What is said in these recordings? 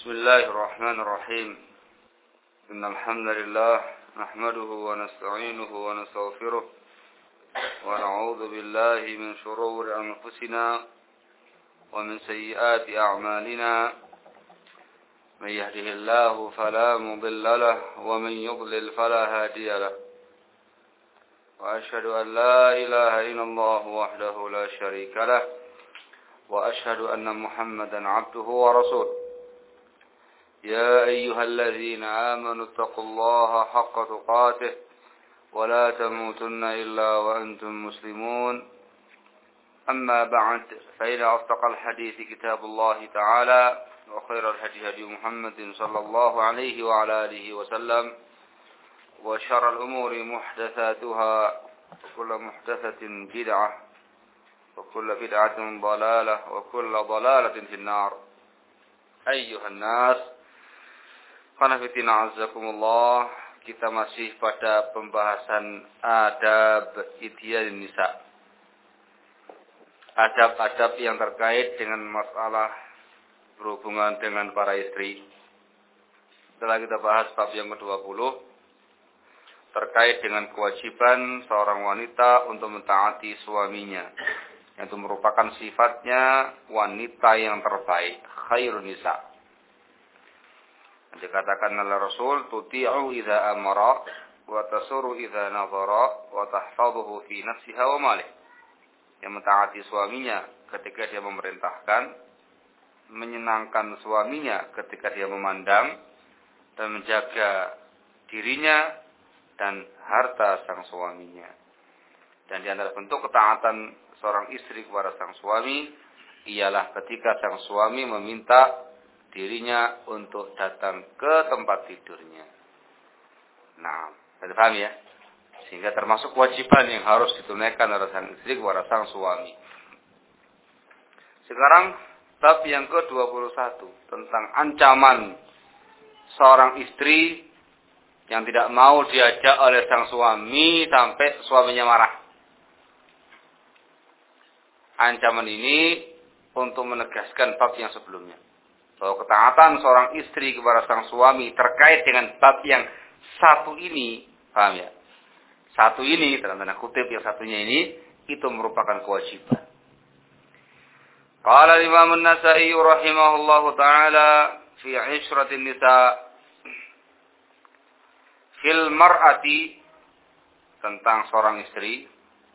بسم الله الرحمن الرحيم إن الحمد لله نحمده ونستعينه ونستغفره ونعوذ بالله من شرور أنفسنا ومن سيئات أعمالنا من يهده الله فلا مضل له ومن يضلل فلا هادي له وأشهد أن لا إله إلا الله وحده لا شريك له وأشهد أن محمدا عبده ورسوله يا أيها الذين آمنوا اتقوا الله حق تقاته ولا تموتن إلا وأنتم مسلمون أما بعد فإن أصدق الحديث كتاب الله تعالى وخير الهدي هدي محمد صلى الله عليه وعلى آله وسلم وشر الأمور محدثاتها وكل محدثة بدعة وكل بدعة ضلالة وكل ضلالة في النار أيها الناس Qanafitina azzakumullah, kita masih pada pembahasan adab idyan nisa. Adab-adab yang terkait dengan masalah berhubungan dengan para istri. Setelah kita bahas bab yang ke-20 terkait dengan kewajiban seorang wanita untuk mentaati suaminya, yang itu merupakan sifatnya wanita yang terbaik, khairun nisa. Dikatakan oleh Rasul, tuti'u idza amara wa tasuru idza nadhara wa tahfazuhu fi nafsiha wa malih. Yang mentaati suaminya ketika dia memerintahkan, menyenangkan suaminya ketika dia memandang, dan menjaga dirinya dan harta sang suaminya. Dan di antara bentuk ketaatan seorang istri kepada sang suami ialah ketika sang suami meminta dirinya untuk datang ke tempat tidurnya. Nah, sudah paham ya? Sehingga termasuk kewajiban yang harus ditunaikan oleh sang istri kepada sang suami. Sekarang bab yang ke-21 tentang ancaman seorang istri yang tidak mau diajak oleh sang suami sampai suaminya marah. Ancaman ini untuk menegaskan bab yang sebelumnya, bahwa ketaatan seorang istri kepada sang suami terkait dengan bab yang satu ini, paham ya? Satu ini, dalam tanda kutip yang satunya ini, itu merupakan kewajiban. Qala Imam An-Nasa'i rahimahullahu ta'ala fi 'ishratin nisa fil mar'ati, tentang seorang istri,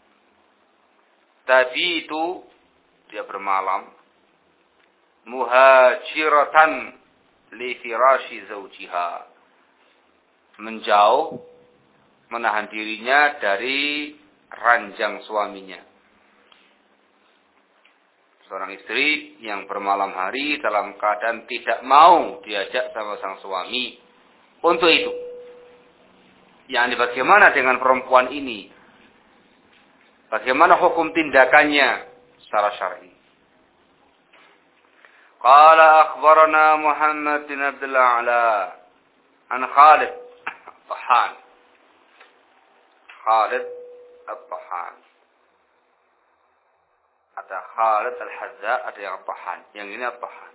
tadi itu dia bermalam muhajiratan li firashi zawjiha, menjauh, menahan dirinya dari ranjang suaminya. Seorang istri yang bermalam hari dalam keadaan tidak mau diajak sama sang suami untuk itu. Yang bagaimana dengan perempuan ini? Bagaimana hukum tindakannya secara syar'i? قال أخبرنا محمد بن عبد الأعلى عن خالد الطحان ada Khalid al-Hazza, ada yang Tahan, yang ini Tahan.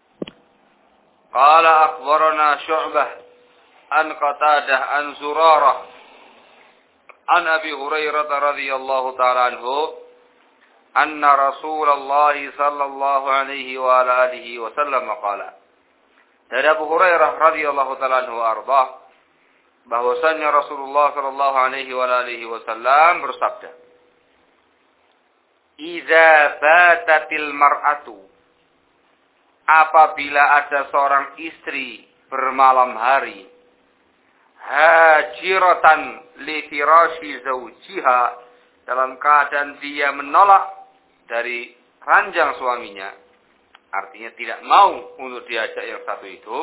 قال أخبرنا شعبة عن قتادة عن زرارة عن أبي هريرة رضي الله تعالى عنه أن رسول الله صلى الله عليه وعلى آله وسلم قال. Dari Abu Hurairah radhiyallahu ta'ala anhu arba, bahwasanya Rasulullah sallallahu alaihi wa alihi wasallam bersabda, "Idza fatatil mar'atu", apabila ada seorang istri bermalam hari, hajiratan li firashi zawjiha, dalam keadaan dia menolak dari ranjang suaminya, artinya tidak mau untuk diajak yang satu itu,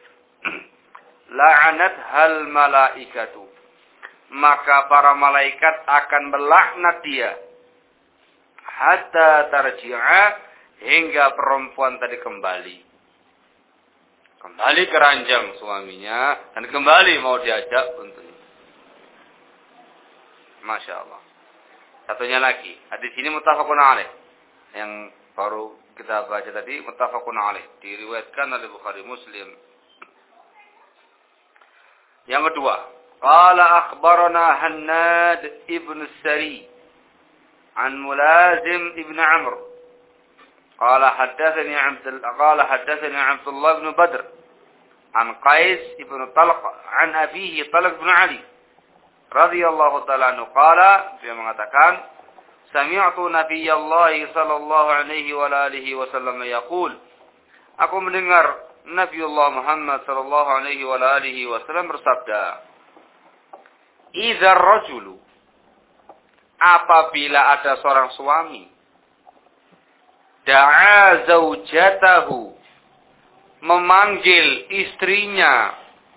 la'anat hal malaikatu, maka para malaikat akan melaknat dia, hatta tarji'a, hingga perempuan tadi kembali ke ranjang suaminya dan kembali mau diajak untuk itu. Masya Allah. Satunya lagi, hadis ini muttafaqun alaih, yang baru kita baca tadi muttafaqun alaih, diriwayatkan oleh Bukhari Muslim. Yang kedua, qala akhbarana Hannad ibn Sari an Mulazim ibn Amr qala haddatsani Abdullah ibn Badr an Qais ibn Talq an abihi Talq ibn Ali radhiyallahu ta'ala anhu qala, dia mengatakan sami'tu Nabiyallah sallallahu alaihi wa alihi wasallam yaqul, aku mendengar Nabiullah Muhammad sallallahu alaihi wa alihi wasallam bersabda, idza rajulu, apabila ada seorang suami, da'a zaujatahu, memanggil istrinya,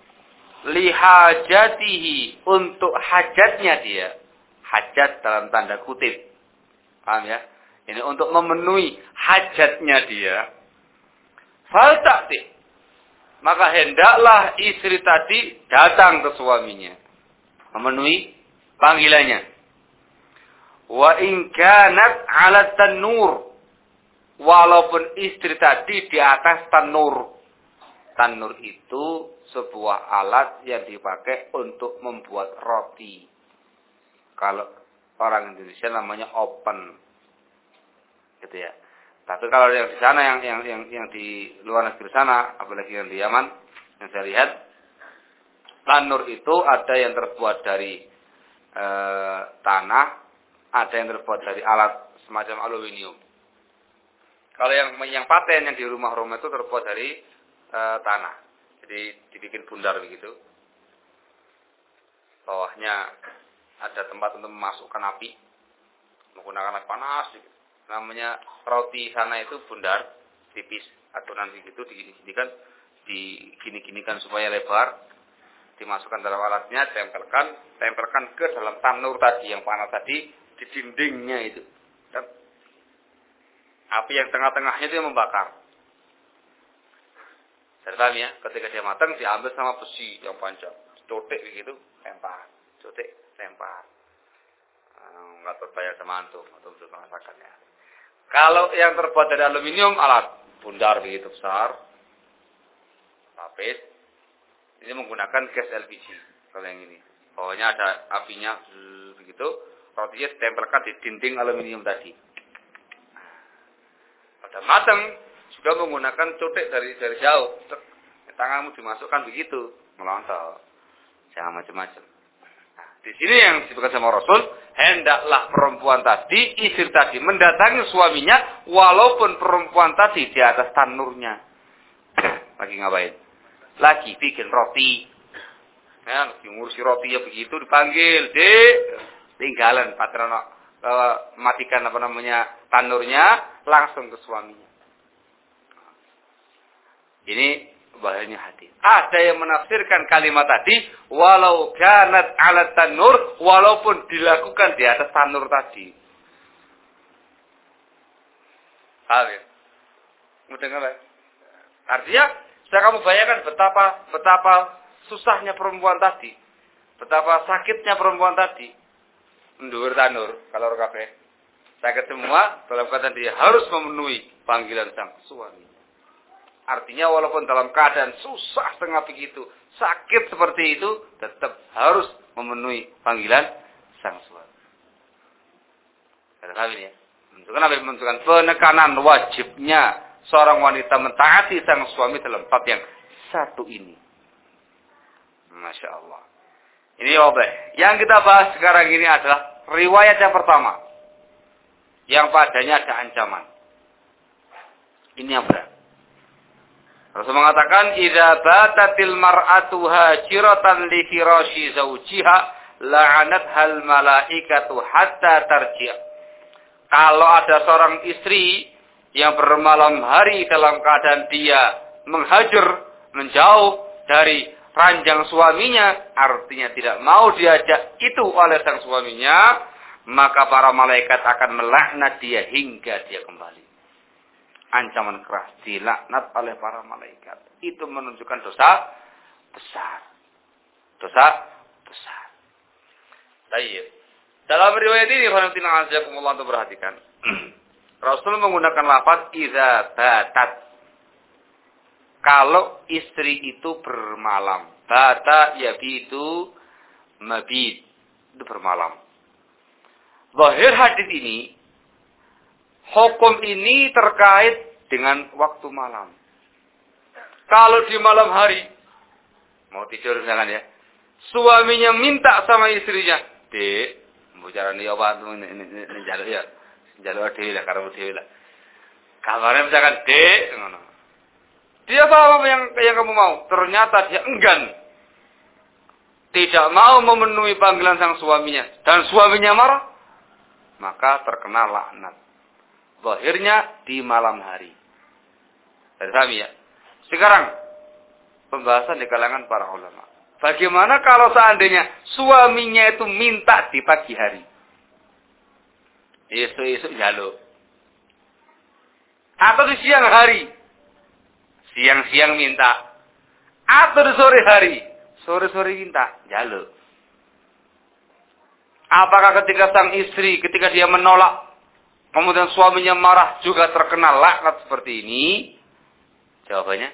lihajatihi, untuk hajatnya dia. Hajat dalam tanda kutip. Paham ya? Ini untuk memenuhi hajatnya dia. Fal ta'ti, maka hendaklah istri tadi datang ke suaminya, memenuhi panggilannya. Wa in kanat 'ala tanur, walaupun istri tadi di atas tanur. Tanur itu sebuah alat yang dipakai untuk membuat roti. Kalau orang Indonesia namanya oven, gitu ya. Tapi kalau yang di sana, yang di luar negeri sana, apalagi yang di Yaman, yang saya lihat, tanur itu ada yang terbuat dari tanah, ada yang terbuat dari alat semacam aluminium. Kalau yang paten yang di rumah-rumah itu terbuat dari tanah, jadi dibikin bundar begitu. Bawahnya ada tempat untuk memasukkan api, menggunakan api panas. Gitu. Namanya roti sana itu bundar, tipis, adonan begitu, digini-ginikan supaya lebar, dimasukkan dalam alatnya, tempelkan ke dalam tanur tadi yang panas tadi, di dindingnya itu. Dan api yang tengah-tengahnya itu yang membakar. Saya paham ya, ketika dia matang diambil sama besi yang panjang, cotek begitu, lempar, cotek, lempar. Enggak terbayar sama antum atau untuk merasakannya. Kalau yang terbuat dari aluminium, alat bundar begitu besar, lapis. Ini menggunakan gas LPG. Kalau yang ini, bawahnya ada apinya begitu, rotinya ditempelkan di dinding aluminium tadi. Pada matang juga menggunakan cotek dari jauh. Tanganmu dimasukkan begitu, melontar. Jangan macam-macam. Nah, di sini yang disebutkan sama Rasul, hendaklah perempuan tadi, istri tadi, mendatangi suaminya, walaupun perempuan tadi di atas tanurnya. Lagi ngapain? Lagi bikin roti. Ya, lagi ngurusi roti ya begitu, dipanggil, Dek, tinggalan patrono, matikan tanurnya, langsung ke suaminya. Ini bahayanya hati. Ada yang menafsirkan kalimat tadi, walau kanat 'ala tanur, walaupun dilakukan di atas tanur tadi. Paham ya? Mudah nggak? Artinya, saya kamu bayangkan betapa susahnya perempuan tadi, betapa sakitnya perempuan tadi, mendur tanur kalau kabeh sakit semua dalam keadaan dia harus memenuhi panggilan sang suami. Artinya walaupun dalam keadaan susah setengah begitu, sakit seperti itu, tetap harus memenuhi panggilan sang suami. Kata kami ya, menunjukkan penekanan wajibnya seorang wanita mentaati sang suami dalam bab yang satu ini. Masya Allah. Ini wabah. Yang kita bahas sekarang ini adalah riwayat yang pertama, yang padanya ada ancaman. Ini yang berat. Rasul mengatakan, idza batatil mar'atu hajiratan li firasyi zawjiha la'anathal malaikatu hatta tarji'. Kalau ada seorang istri yang bermalam hari dalam keadaan dia menghajar, menjauh dari ranjang suaminya, artinya tidak mau diajak itu oleh sang suaminya, maka para malaikat akan melaknat dia hingga dia kembali. Ancaman keras, dilaknat oleh para malaikat. Itu menunjukkan dosa besar. Dosa besar. Baik. Dalam riwayat ini, untuk perhatikan. Rasul menggunakan lafaz idza batat. Kalau istri itu bermalam. Bata yabitu mabit. Itu bermalam. Zahir hadis ini, hukum ini terkait dengan waktu malam. Kalau di malam hari, mau tidur misalkan ya, suaminya minta sama istrinya, "Dek, bicara nih apa ini jaluk ya. Jaluk dhewe lah karo dhewe lah." Kabarnya misalkan, "Dek," ngono. Dia apa yang kamu mau? Ternyata dia enggan. Tidak mau memenuhi panggilan sang suaminya dan suaminya marah, maka terkena laknat. Zahirnya di malam hari. Paham ya? Sekarang pembahasan di kalangan para ulama. Bagaimana kalau seandainya suaminya itu minta di pagi hari? Esok-esok jaluk. Atau di siang hari? Siang-siang minta. Atau di sore hari? Sore-sore minta. Jaluk. Apakah ketika sang istri, ketika dia menolak, kemudian suaminya marah, juga terkena laknat seperti ini? Jawabannya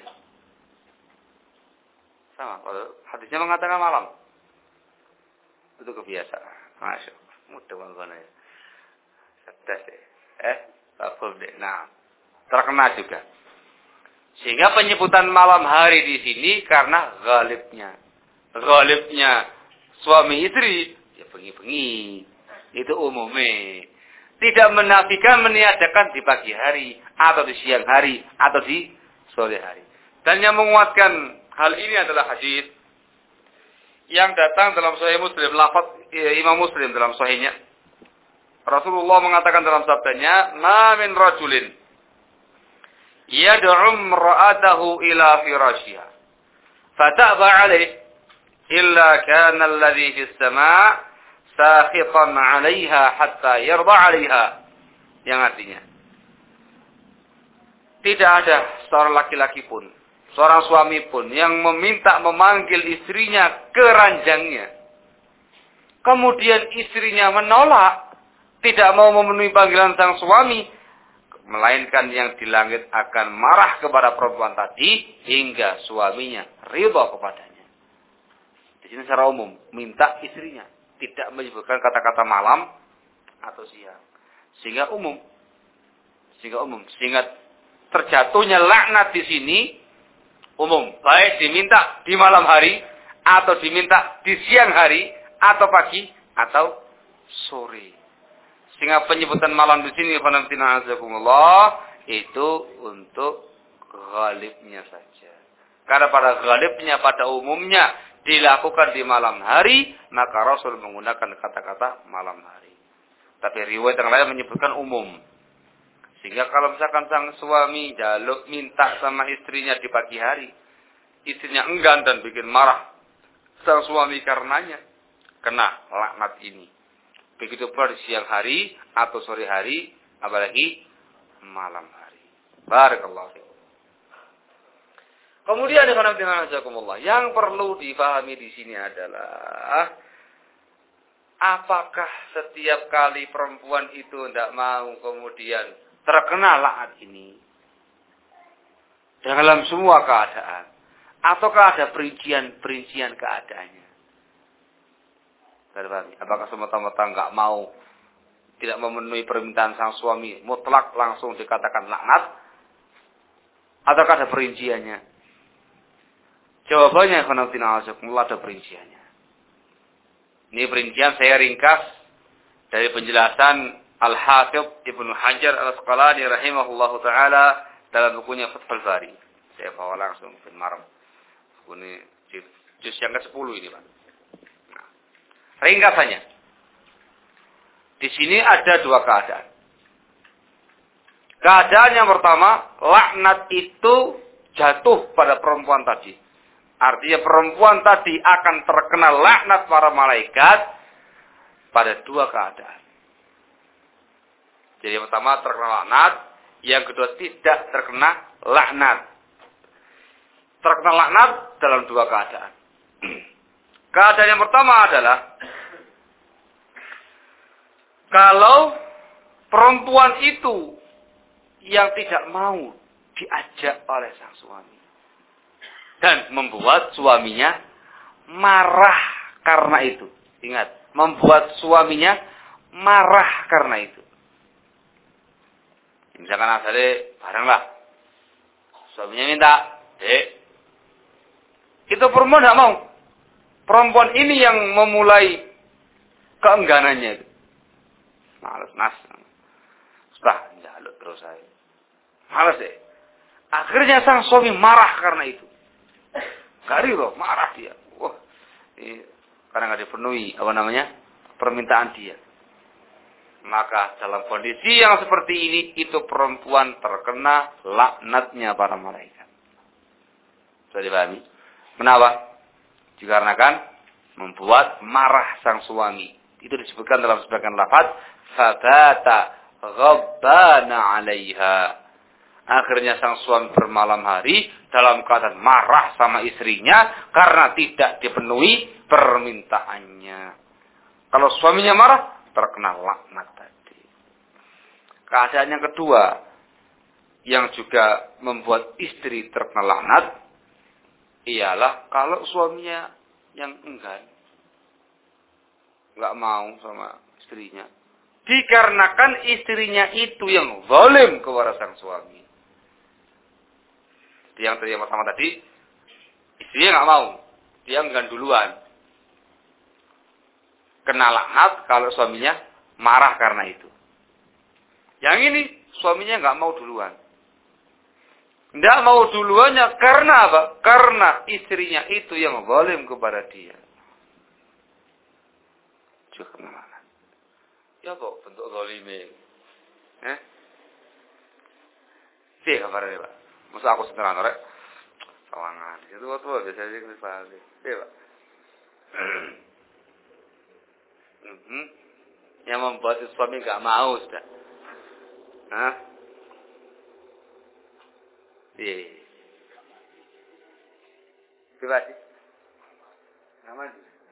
sama. Kalau hadisnya mengatakan malam. Itu kebiasaan. Masya Allah. Mudah banget ya. Setes ya. Bagus deh. Nah, terkena juga. Sehingga penyebutan malam hari di sini karena ghalibnya. Ghalibnya suami istri, ya bengi-bengi. Itu umumnya. Tidak menafikan meniadakan di pagi hari, atau di siang hari, atau di sore hari. Dan yang menguatkan hal ini adalah hadis yang datang dalam Sahih Muslim, lafaz Imam Muslim dalam Sahihnya. Rasulullah mengatakan dalam sabdanya, "Ma min rajulin yad'u imra'atahu ila firashiha fata'ba 'alayhi illa kana alladhi fis sama' sakhitan 'alayha hatta yarda 'alayha." Yang artinya, tidak ada seorang laki-laki pun, seorang suami pun yang memanggil istrinya ke ranjangnya. Kemudian istrinya menolak, tidak mau memenuhi panggilan sang suami, melainkan yang di langit akan marah kepada perempuan tadi hingga suaminya ridha kepadanya. Di sini secara umum minta istrinya, tidak menyebutkan kata-kata malam atau siang. Sehingga terjatuhnya laknat di sini umum, baik diminta di malam hari atau diminta di siang hari atau pagi atau sore. Sehingga penyebutan malam di sini itu untuk ghalibnya saja. Karena pada ghalibnya, pada umumnya dilakukan di malam hari, maka Rasul menggunakan kata-kata malam hari. Tapi riwayat yang lain menyebutkan umum. Sehingga kalau misalkan sang suami jaluk minta sama istrinya di pagi hari, istrinya enggan dan bikin marah sang suami karenanya, kena laknat ini. Begitu pula di siang hari atau sore hari, apalagi malam hari. Barakallahu fiikum. Kemudian yang perlu difahami di sini adalah, apakah setiap kali perempuan itu tidak mau kemudian terkena laknat ini dalam semua keadaan, ataukah ada perincian keadaannya? Apakah semata-mata enggak mau, tidak memenuhi permintaan sang suami, mutlak langsung dikatakan laknat, ataukah ada perinciannya? Jawabannya ada perinciannya. Ini perincian saya ringkas dari penjelasan Al-Hafidh Ibnu Hajar Al-Asqalani rahimahullahu taala dalam bukunya Fathul Bari. Saya bawa langsung ke Maram. Ini juz yang ke-10 ini, Pak. Nah, ringkasannya. Di sini ada dua keadaan. Keadaan yang pertama, laknat itu jatuh pada perempuan tadi. Artinya perempuan tadi akan terkena laknat para malaikat pada dua keadaan. Jadi yang pertama terkena laknat, yang kedua tidak terkena laknat. Terkena laknat dalam dua keadaan. Keadaan yang pertama adalah kalau perempuan itu yang tidak mau diajak oleh sang suami. Dan membuat suaminya marah karena itu. Ingat, membuat suaminya marah karena itu. Misalkan asalnya barang lah. Suaminya minta, itu perempuan tidak mau. Perempuan ini yang memulai keengganannya itu. Males, sudah, jaluk terus saya. Males deh. Akhirnya sang suami marah karena itu. Gari loh, marah dia. Wah, karena nggak dipenuhi permintaan dia. Maka dalam kondisi yang seperti ini, itu perempuan terkena laknatnya para malaikat. Sudah dipahami? Kenapa? Dikarenakan membuat marah sang suami. Itu disebutkan dalam sebagian lafaz, fabata ghabbana 'alaiha. Akhirnya sang suami bermalam hari dalam keadaan marah sama istrinya karena tidak dipenuhi permintaannya. Kalau suaminya marah, terkena laknat tadi. Keadaan yang kedua yang juga membuat istri terkena laknat ialah kalau suaminya yang enggan, nggak mau sama istrinya, dikarenakan istrinya itu yang zalim kepada sang suami. Yang pertama tadi, istrinya nggak mau, dia enggan duluan, kena laknat kalau suaminya marah karena itu. Yang ini suaminya nggak mau duluan. Tidak mau duluannya karena apa? Karena istrinya itu yang zalim kepada dia. Juga kemana? Ya kok bentuk zalimnya. Sih kabarnya Pak. Masa aku seteran rek. Sawangan. Itu waktu biasa sih balik. Sih Pak. Yang membuat suami nggak mau sudah. Iya. Coba sih. Aman.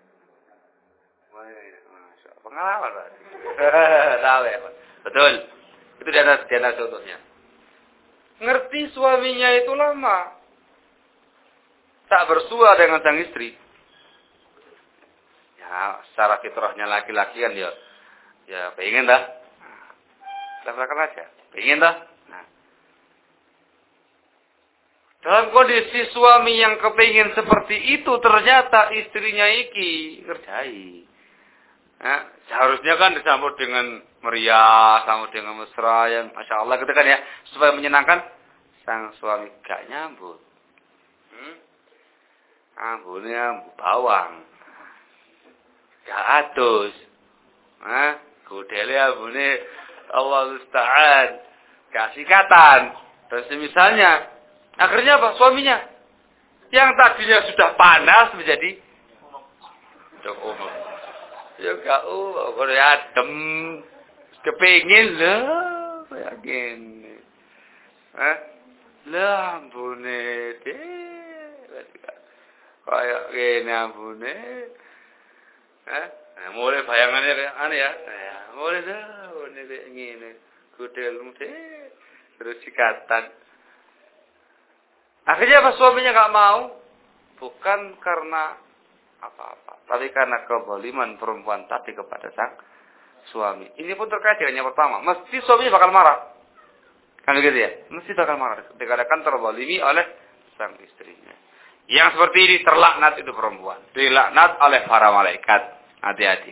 Pengalaman Pak. Tahu ya Pak. Betul. Itu di atas contohnya. Ngerti suaminya itu lama. Tak bersua dengan sang istri. Ya, secara fitrahnya laki-laki kan ya pengen dah. Lakukan aja. Pengen dah. Dalam kondisi suami yang kepingin seperti itu, ternyata istrinya iki kerjai. Seharusnya kan disambut dengan meriah, sambut dengan mesra yang Masya Allah gitu kan ya, supaya menyenangkan. Sang suami gak nyambut. Ambunnya bawang. Gak atus. Kudele ambune Allah Musta'an. Gak sikatan. Dan semisalnya. Akhirnya apa? Suaminya yang tadinya sudah panas menjadi cukup. Ya gak kalau adem kepingin lah, yakin. Lah ambune kayak gini ambune. Mulai bayangannya aneh ya. Mulai dah ngene kudelmu terus sikatan. Akhirnya apa? Suaminya nggak mau, bukan karena apa-apa, tapi karena kezaliman perempuan tadi kepada sang suami. Ini pun terkait dengan yang pertama. Mesti suaminya bakal marah, kan begitu ya? Mesti bakal marah. Dikatakan terzalimi oleh sang istrinya. Yang seperti ini terlaknat itu perempuan, dilaknat oleh para malaikat. Hati-hati.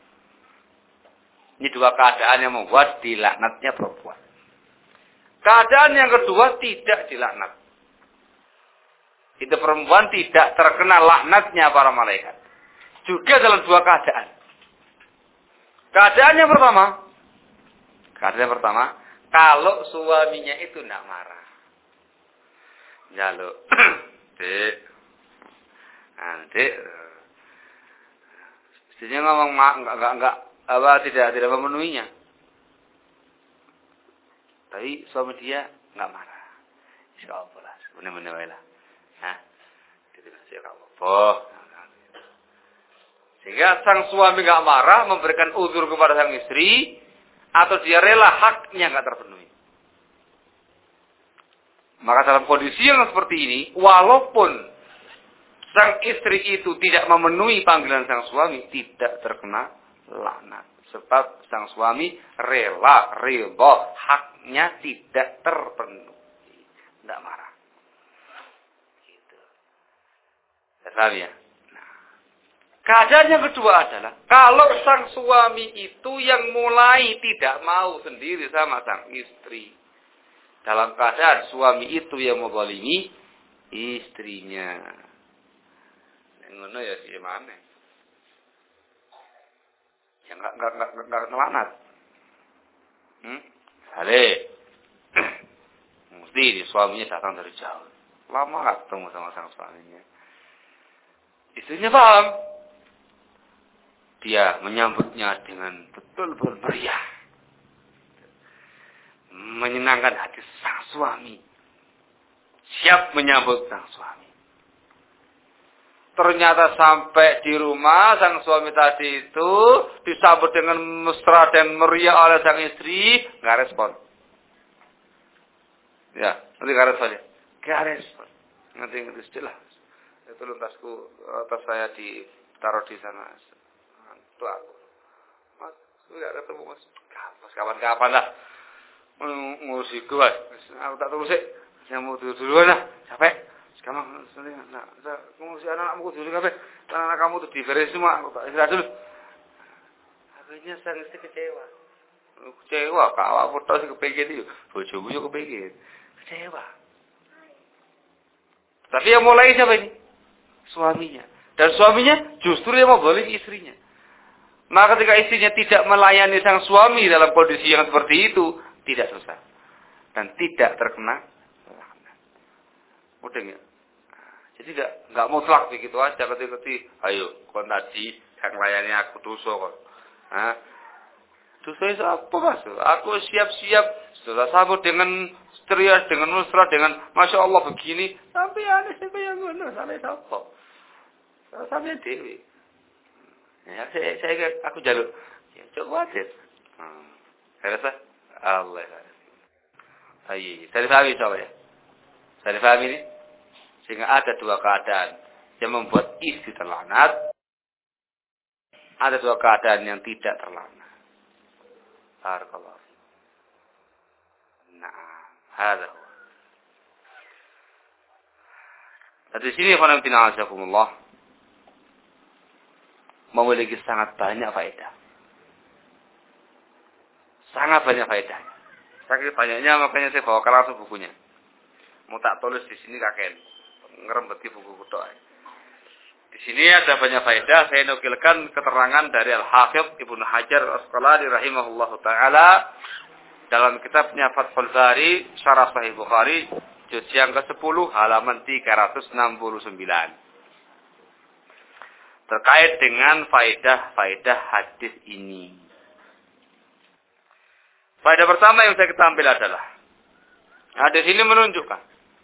Ini dua keadaan yang membuat dilaknatnya perempuan. Keadaan yang kedua tidak dilaknat. Itu perempuan tidak terkena laknatnya para malaikat. Juga dalam dua keadaan. Keadaan yang pertama, kalau suaminya itu tidak marah. Jaluk, Dek, istrinya ngomong tidak memenuhinya. Tapi suami dia nggak marah. Insyaallah, benar-benar. Sehingga sang suami nggak marah, memberikan uzur kepada sang istri, atau dia rela haknya nggak terpenuhi. Maka dalam kondisi yang seperti ini, walaupun sang istri itu tidak memenuhi panggilan sang suami, tidak terkena laknat. Sebab sang suami rela, ridha, haknya tidak terpenuhi. Tidak marah. Gitu. Paham ya? Nah, keadaan yang kedua adalah, kalau sang suami itu yang mulai tidak mau sendiri sama sang istri. Dalam keadaan suami itu yang menzalimi istrinya. Ngono ya sih mana? Ya enggak ngelanat. Hale. Mesti suaminya datang dari jauh. Lama enggak ketemu sama sang suaminya. Istrinya paham. Dia menyambutnya dengan betul-betul meriah. Menyenangkan hati sang suami. Siap menyambut sang suami. Ternyata sampai di rumah sang suami tadi itu disambut dengan mesra dan meriah oleh sang istri, nggak respon. Ya, nanti nggak respon ya. Nggak respon. Nanti istilah. Itu tas saya ditaruh di sana. Itu aku. Mas, nggak ketemu mas. Kapan-kapan lah. Ngurusi gue. Aku tak terus sih. Saya mau duluan lah. Capek. Sekarang ngurusi anak-anakmu dulu kabeh. Anak-anak kamu tuh diberes semua. Aku tak istirahat dulu. Akhirnya sang istri kecewa. Kecewa, kak awak foto sih kepengin itu. Bojomu yo kepengin. Kecewa. Tapi yang mulai siapa ini? Suaminya. Dan suaminya justru yang memboleh istrinya. Maka ketika istrinya tidak melayani sang suami dalam kondisi yang seperti itu, tidak selesai. Dan tidak terkena laknat. Udah enggak? Jadi enggak mutlak begitu aja ketika ayo kon tadi yang layani aku dosa kok. Hah? Dosa itu apa mas? Aku siap-siap sudah sambut dengan ceria, dengan mesra, dengan masya Allah begini. Tapi aneh siapa yang ngono? Sampai siapa? Sampai dewi. Ya, aku jaluk. Ya, coba aja. Saya rasa Allah. Ayo, saya pahami coba ya. Saya pahami ini. Sehingga ada dua keadaan yang membuat istri terlanat. Ada dua keadaan yang tidak terlanat. Barakallahu. Nah, ada. Di sini khonamtina azakumullah memiliki sangat banyak faedah. Sangat banyak faedah. Saking banyaknya makanya saya bawakan langsung bukunya. Mau tak tulis di sini kakek. Ngerembeti buku kudo. Di sini ada banyak faedah. Saya nukilkan keterangan dari Al-Hafidh Ibnu Hajar Al-Asqalani rahimahullahu taala dalam kitabnya Fathul Bari Syarah Sahih Bukhari juz yang ke-10 halaman 369. Terkait dengan faedah-faedah hadis ini. Faedah pertama yang saya kita ambil adalah hadis ini menunjukkan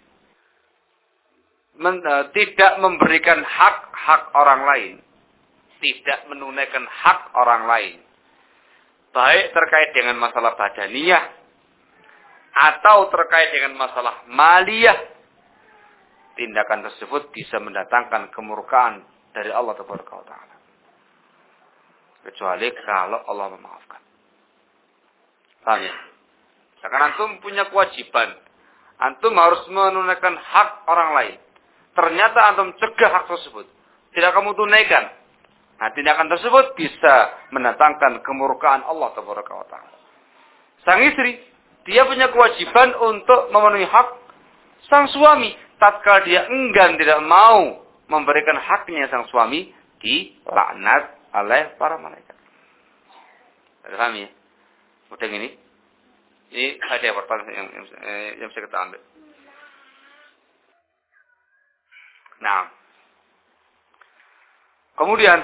tidak memberikan hak orang lain, tidak menunaikan hak orang lain, baik terkait dengan masalah badaniyah atau terkait dengan masalah maliyah. Tindakan tersebut bisa mendatangkan kemurkaan dari Allah Taala, kecuali kalau Allah memaafkan. Paham ya? Karena antum punya kewajiban, antum harus menunaikan hak orang lain. Ternyata antum cegah hak tersebut, tidak kamu tunaikan. Nah, tindakan tersebut bisa mendatangkan kemurkaan Allah Taala. Sang istri, dia punya kewajiban untuk memenuhi hak sang suami. Tatkala dia enggan tidak mau memberikan haknya sang suami, dilaknat oleh para malaikat. Paham ya? Udah ini ada pertanyaan yang bisa kita ambil. Nah, kemudian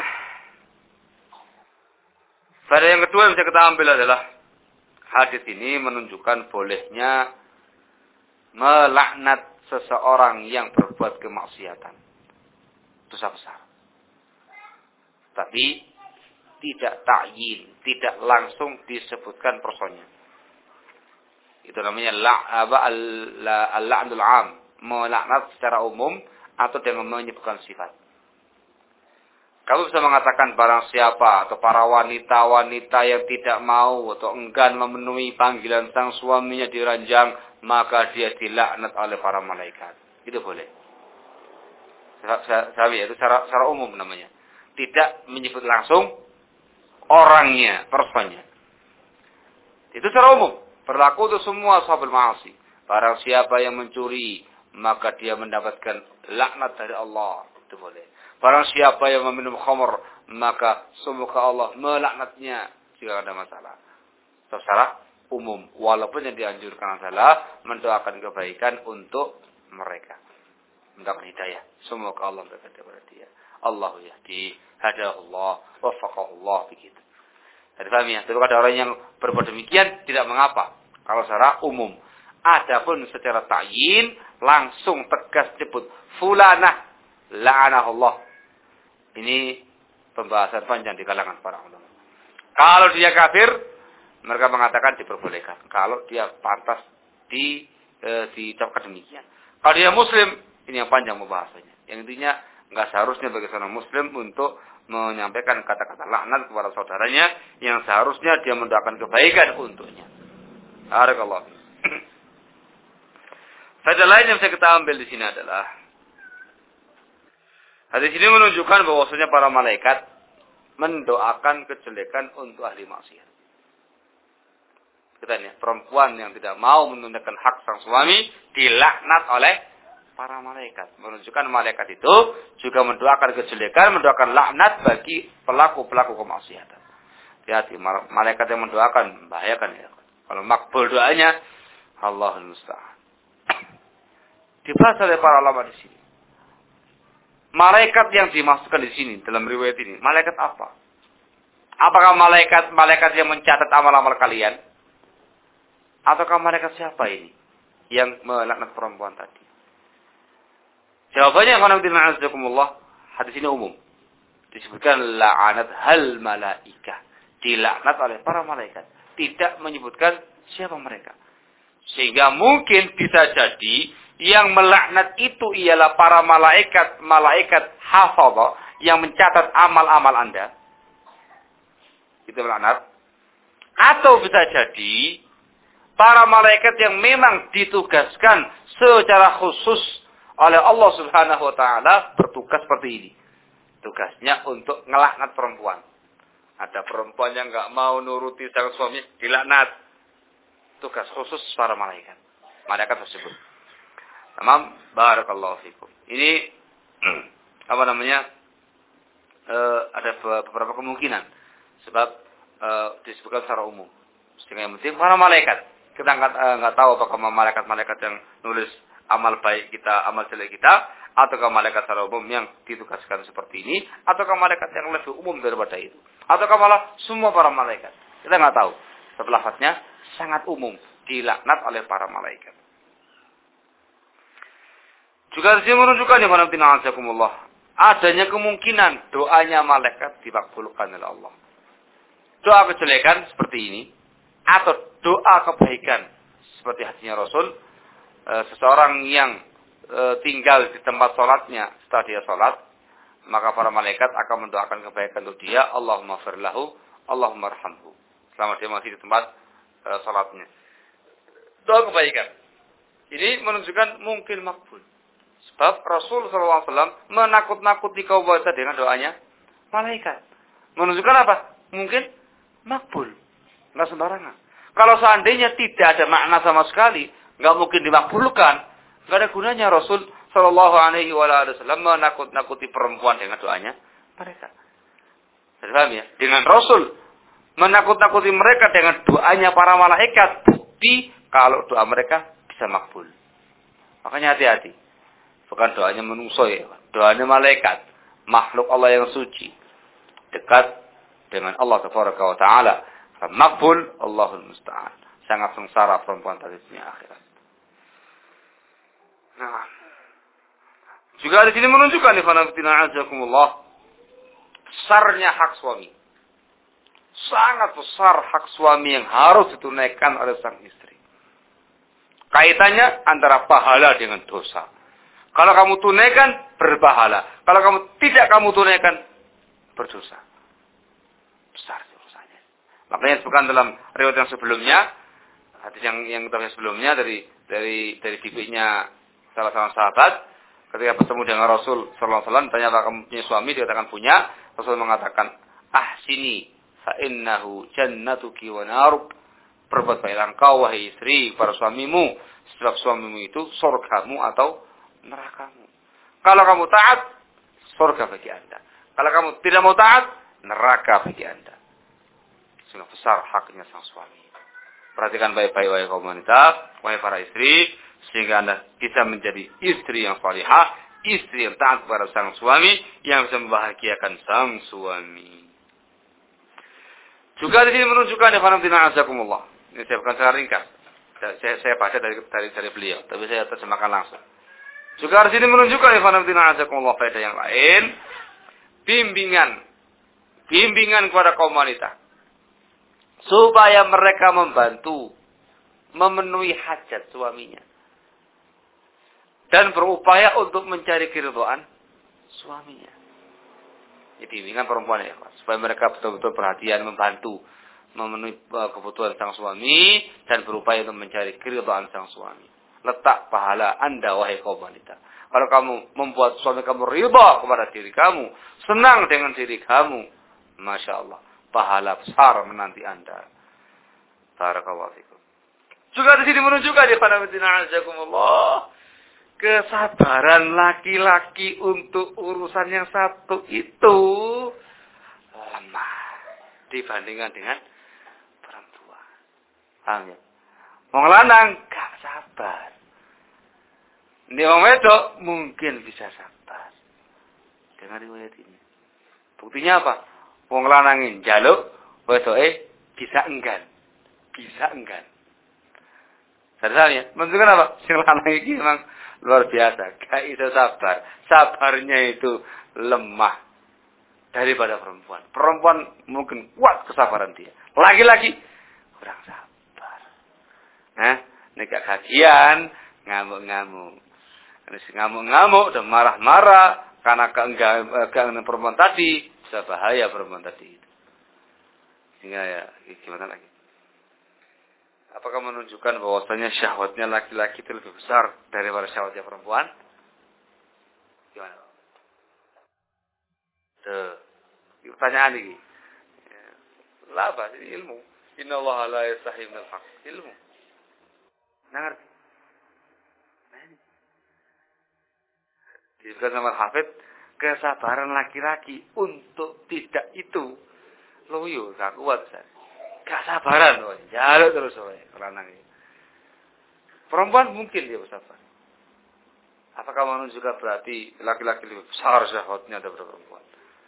faedah yang kedua yang bisa kita ambil adalah hadis ini menunjukkan bolehnya melaknat seseorang yang berbuat kemaksiatan, dosa besar. Tapi tidak ta'yin, tidak langsung disebutkan personnya. Itu namanya al-la'nul 'am, melaknat secara umum atau dengan menyebutkan sifat. Kamu bisa mengatakan barang siapa atau para wanita-wanita yang tidak mau atau enggan memenuhi panggilan sang suaminya di ranjang, maka dia dilaknat oleh para malaikat. Itu boleh. Itu secara umum namanya. Tidak menyebut langsung orangnya, personnya. Itu secara umum. Berlaku untuk semua sahabat ma'asi. Barang siapa yang mencuri, maka dia mendapatkan laknat dari Allah. Itu boleh. Barang siapa yang meminum khamr, maka semoga Allah melaknatnya jika ada masalah. Secara umum. Walaupun yang dianjurkan adalah mendoakan kebaikan untuk mereka. Mendoakan hidayah. Semoga Allah memberikan kepada dia. Allahu yahdi, hadahullah, wafaqahullah, begitu. Jadi paham ya? Tapi ada orang yang berbuat demikian tidak mengapa. Kalau secara umum. Adapun secara ta'yin langsung tegas disebut fulanah la'anahullah. Ini pembahasan panjang di kalangan para ulama. Kalau dia kafir, mereka mengatakan diperbolehkan. Kalau dia pantas diucapkan demikian. Kalau dia muslim, ini yang panjang pembahasannya. Yang intinya enggak seharusnya bagi seorang muslim untuk menyampaikan kata-kata laknat kepada saudaranya, yang seharusnya dia mendoakan kebaikan untuknya. Barakallahu. Faedah lain yang bisa kita ambil di sini adalah hadis ini menunjukkan bahwasanya para malaikat mendoakan kejelekan untuk ahli maksiat. Kita lihat perempuan yang tidak mau menunaikan hak sang suami dilaknat oleh para malaikat. Menunjukkan malaikat itu juga mendoakan kejelekan, mendoakan laknat bagi pelaku-pelaku kemaksiatan. Hati-hati, malaikat yang mendoakan membahayakan ya. Kalau makbul doanya, Allahul musta'an. Dibahas oleh para ulama di sini. Malaikat yang dimasukkan di sini dalam riwayat ini, malaikat apa? Apakah malaikat yang mencatat amal-amal kalian? Ataukah malaikat siapa ini yang melaknat perempuan tadi? Jawabannya alhamdulillah, hadis ini umum. Disebutkan la'anat hal malaikah, dilaknat oleh para malaikat. Tidak menyebutkan siapa mereka. Sehingga mungkin bisa jadi yang melaknat itu ialah para malaikat hafadha yang mencatat amal-amal Anda. Itu melaknat. Atau bisa jadi para malaikat yang memang ditugaskan secara khusus oleh Allah Subhanahu wa taala bertugas seperti ini. Tugasnya untuk ngelaknat perempuan. Ada perempuan yang enggak mau nuruti sang suami, dilaknat. Tugas khusus para malaikat. Malaikat tersebut. Tamam, barakallahu fikum. Ini apa namanya? Ada beberapa kemungkinan. Sebab disebutkan secara umum. Sehingga yang penting para malaikat. Kita enggak tahu apakah malaikat-malaikat yang nulis amal baik kita, amal jelek kita, ataukah malaikat secara umum yang ditugaskan seperti ini, ataukah malaikat yang lebih umum daripada itu, ataukah malah semua para malaikat. Kita nggak tahu. Sebab lafadznya sangat umum, dilaknat oleh para malaikat. Juga disini menunjukkan ya Allah, adanya kemungkinan doanya malaikat dikabulkan oleh Allah. Doa kejelekan seperti ini, atau doa kebaikan seperti hadisnya Rasul. Seseorang yang tinggal di tempat sholatnya setelah dia sholat, maka para malaikat akan mendoakan kebaikan untuk dia. Allahumma firlahu, Allahumma arhamhu. Selama dia masih di tempat sholatnya. Doa kebaikan. Ini menunjukkan mungkin makbul. Sebab Rasul SAW menakut-nakuti kaum wanita dengan doanya malaikat. Menunjukkan apa? Mungkin makbul. Nggak sembarangan. Kalau seandainya tidak ada makna sama sekali, nggak mungkin dimakbulkan. Nggak ada gunanya Rasul Shallallahu Alaihi Wasallam menakut-nakuti perempuan dengan doanya mereka. Jadi paham ya? Dengan Rasul menakut-nakuti mereka dengan doanya para malaikat, bukti kalau doa mereka bisa makbul. Makanya hati-hati. Bukan doanya manusia ya, doanya malaikat, makhluk Allah yang suci, dekat dengan Allah Taala wa Taala. Makbul, Allahul Musta'an. Sangat sengsara perempuan tadi dunia akhirat. Nah, juga di sini menunjukkan besarnya hak suami. Sangat besar hak suami yang harus ditunaikan oleh sang istri. Kaitannya antara pahala dengan dosa. Kalau kamu tunaikan, berpahala. Kalau kamu tidak kamu tunaikan, berdosa. Besar dosanya. Makanya disebutkan dalam riwayat yang sebelumnya, hadis yang sebelumnya dari bibinya salah seorang sahabat, ketika bertemu dengan Rasul sallallahu alaihi wasallam, tanya, "Apakah kamu punya suami?" Dia katakan punya. Rasul mengatakan, "Ahsini fa innahu jannatuki wa naruk." Berbuat baiklah engkau wahai istri para suamimu, sebab suamimu itu surgamu atau nerakamu. Kalau kamu taat, surga bagi Anda. Kalau kamu tidak mau taat, neraka bagi Anda. Sangat besar haknya sang suami. Perhatikan baik-baik wahai kaum wanita, wahai para istri, sehingga Anda bisa menjadi istri yang salihah, istri yang taat kepada sang suami, yang bisa membahagiakan sang suami. Juga di sini menunjukkan ya khana azakumullah. Ini saya bukan secara ringkas. Saya baca dari beliau, tapi saya terjemahkan langsung. Juga di sini menunjukkan ya khana azakumullah faedah yang lain, bimbingan kepada kaum wanita supaya mereka membantu memenuhi hajat suaminya dan berupaya untuk mencari keridhaan suaminya. Jadi bimbingan perempuan ya, supaya mereka betul-betul perhatian membantu memenuhi kebutuhan sang suami dan berupaya untuk mencari keridhaan sang suami. Letak pahala Anda wahai kaum wanita. Kalau kamu membuat suami kamu ridha kepada diri kamu, senang dengan diri kamu, Masya Allah, pahala besar menanti Anda. Barakallahu fikum. Juga di sini menunjukkan di qanatina azakumullah, kesabaran laki-laki untuk urusan yang satu itu lemah dibandingkan dengan perempuan. Paham ya? Wong lanang gak sabar. Ini wong wedok mungkin bisa sabar. Dengan riwayat ini. Buktinya apa? Wong lanangin njaluk, wedoke bisa enggan. Bisa enggan. Sadar menunjukkan apa? Sing lanang iki memang luar biasa. Gak bisa sabar. Sabarnya itu lemah daripada perempuan. Perempuan mungkin kuat kesabaran dia. Laki-laki kurang sabar. Ini gak kajian, ngamuk-ngamuk. Ngamuk-ngamuk dan marah-marah karena keengganan perempuan tadi, bisa bahaya perempuan tadi itu. Sehingga ya gimana lagi? Apakah menunjukkan bahwasanya syahwatnya laki-laki itu lebih besar daripada syahwatnya perempuan? Gimana? Pertanyaan ini. Lah apa? Ini ilmu. Innallaha la yastahi minal haqq. Ilmu. Ngerti? Disebutkan sama Hafid, kesabaran laki-laki untuk tidak itu loyo, gak kuat. Gak sabaran, jaluk terus lanang ini. Perempuan mungkin dia bersabar. Apakah menunjukkan berarti laki-laki lebih besar syahwatnya daripada perempuan?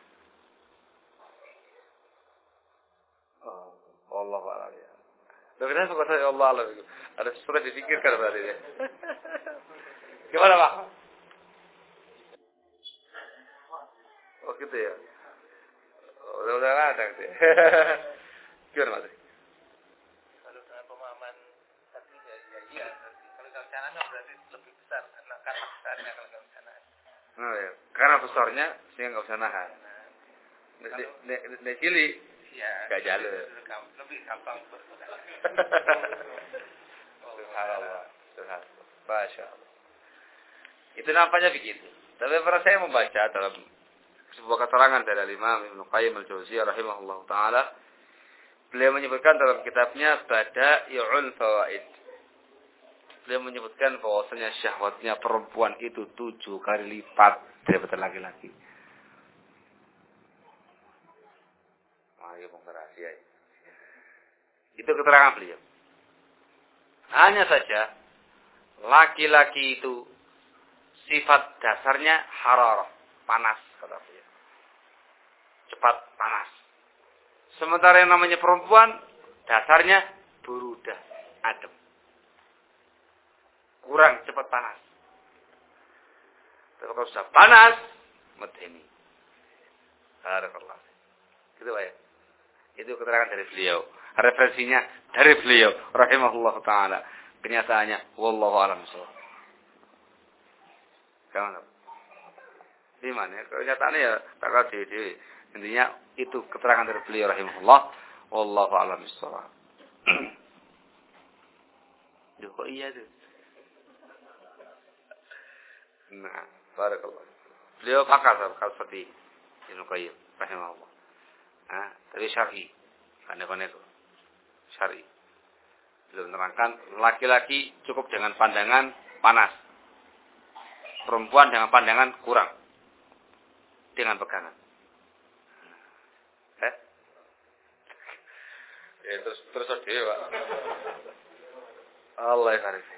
Allah Allah ya. Kenapa kata Allah Allah? Ada sesuatu dipikirkan berarti ya. Gimana Pak? Oh gitu ya. Udah ada gitu ya. Gimana Mas? Kalau dengan pemahaman tadi ya iya. Kalau kesananya berarti lebih besar karena besarnya kalau kesananya. Oh ya, karena besarnya sehingga nggak usah nahan. Nek cilik, ya, gak jalur. Lebih gampang. Subhanallah, subhanallah, Masya Allah. Itu nampaknya begitu. Tapi pernah saya membaca dalam sebuah keterangan dari Imam Ibnu Qayyim al-Jauziyah rahimahullah taala, beliau menyebutkan dalam kitabnya Bada'i'ul Fawaid. Beliau menyebutkan bahwasanya syahwatnya perempuan itu 7 kali lipat daripada laki-laki. Ini rahasia. Itu keterangan beliau. Hanya saja laki-laki itu sifat dasarnya hararah, panas kata beliau. Cepat panas. Sementara yang namanya perempuan dasarnya burudah, adem. Kurang cepat panas. Tapi kalau sudah panas, medeni. Barakallah. Gitu Pak ya. Itu keterangan dari beliau. Referensinya dari beliau rahimahullah taala. Kenyataannya, wallahu a'lam bishawab. Gimana? Gimana? Kenyataannya ya tak kau dewi. Intinya itu keterangan dari beliau rahimahullah. Wallahu a'lam bishawab. Duh, kok iya tuh? Nah, barakallah. Beliau pakar seperti Ibnu Qayyim rahimahullah. Nah, tapi syar'i. Aneh-aneh itu. Syar'i. Beliau menerangkan laki-laki cukup dengan pandangan panas. Perempuan dengan pandangan kurang. Dengan pegangan. Ya, terus dia, Pak. Allah ya karif.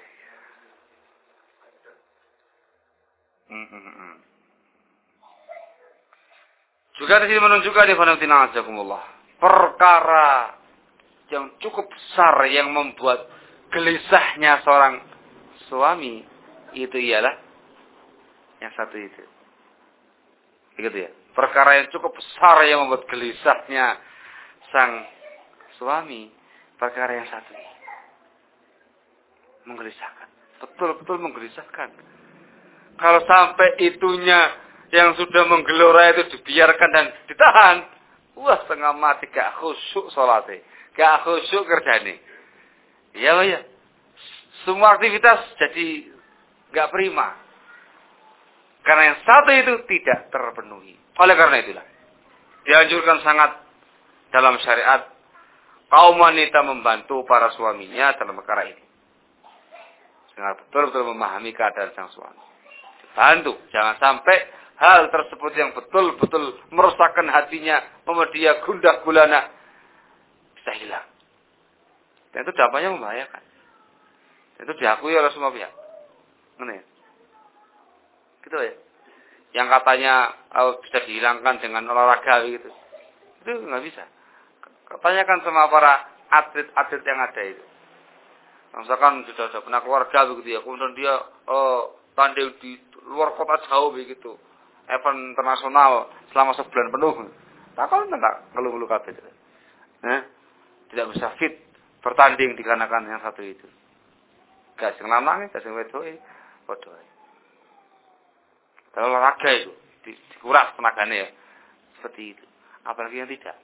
Juga di sini menunjukkan di Fanatina Azakumullah. Perkara yang cukup besar yang membuat gelisahnya seorang suami itu ialah yang satu itu. Begitu ya. Perkara yang cukup besar yang membuat gelisahnya sang suami, perkara yang satu ini. Menggelisahkan. Betul-betul menggelisahkan. Kalau sampai itunya yang sudah menggelora itu dibiarkan dan ditahan, wah setengah mati gak khusyuk sholatnya, gak khusyuk kerjanya. Iya Pak ya. Semua aktivitas jadi gak prima. Karena yang satu itu tidak terpenuhi. Oleh karena itulah dianjurkan sangat dalam syariat kaum wanita membantu para suaminya dalam perkara ini. Sehingga betul-betul memahami keadaan sang suami. Bantu, jangan sampai hal tersebut yang betul-betul merusakkan hatinya, membuat dia gundah gulana, bisa hilang. Dan itu dampaknya membahayakan. Dan itu diakui oleh semua pihak. Mana ya? Gitu ya. Yang katanya bisa dihilangkan dengan olahraga gitu. Itu nggak bisa. Tanyakan sama para atlet-atlet yang ada itu. Misalkan sudah pernah keluarga begitu ya, kemudian dia tanding di luar kota jauh begitu, event internasional selama sebulan penuh, takkan tak ngeluh-ngeluh kabeh. Tidak bisa fit bertanding dikarenakan yang satu itu. Gak sing lanang, gak sing wedoke, padha ae. Kalau olahraga itu dikuras tenaganya ya, seperti itu. Apalagi yang tidak.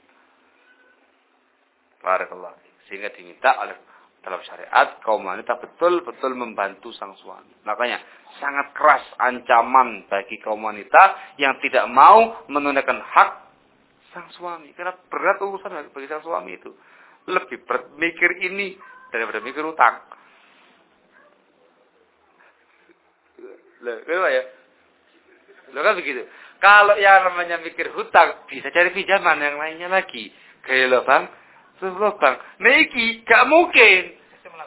Barakallah. Sehingga diminta oleh dalam syariat kaum wanita betul-betul membantu sang suami. Makanya sangat keras ancaman bagi kaum wanita yang tidak mau menunaikan hak sang suami. Karena berat urusan bagi sang suami itu. Lebih berat mikir ini daripada mikir utang. Loh, ya? Loh kan begitu. Kalau yang namanya mikir hutang bisa cari pinjaman yang lainnya lagi. Kayak lo bang. Terus bang, niki gak mungkin.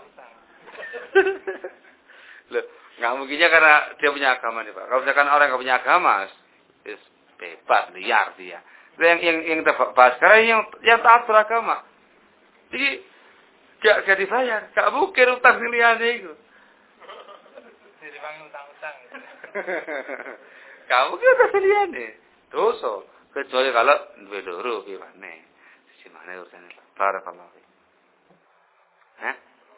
Loh, gak mungkinnya karena dia punya agama nih Pak. Kalau misalkan orang yang gak punya agama, bebas, liar dia. Yang kita bahas sekarang yang taat beragama. Jadi gak dibayar, gak mungkin utang liane itu. Jadi bang utang-utang. Gak mungkin utang liane. Dosa, kecuali kalau duwe loro gimana? Gimana urusannya? Barakallahu fiik. Hah?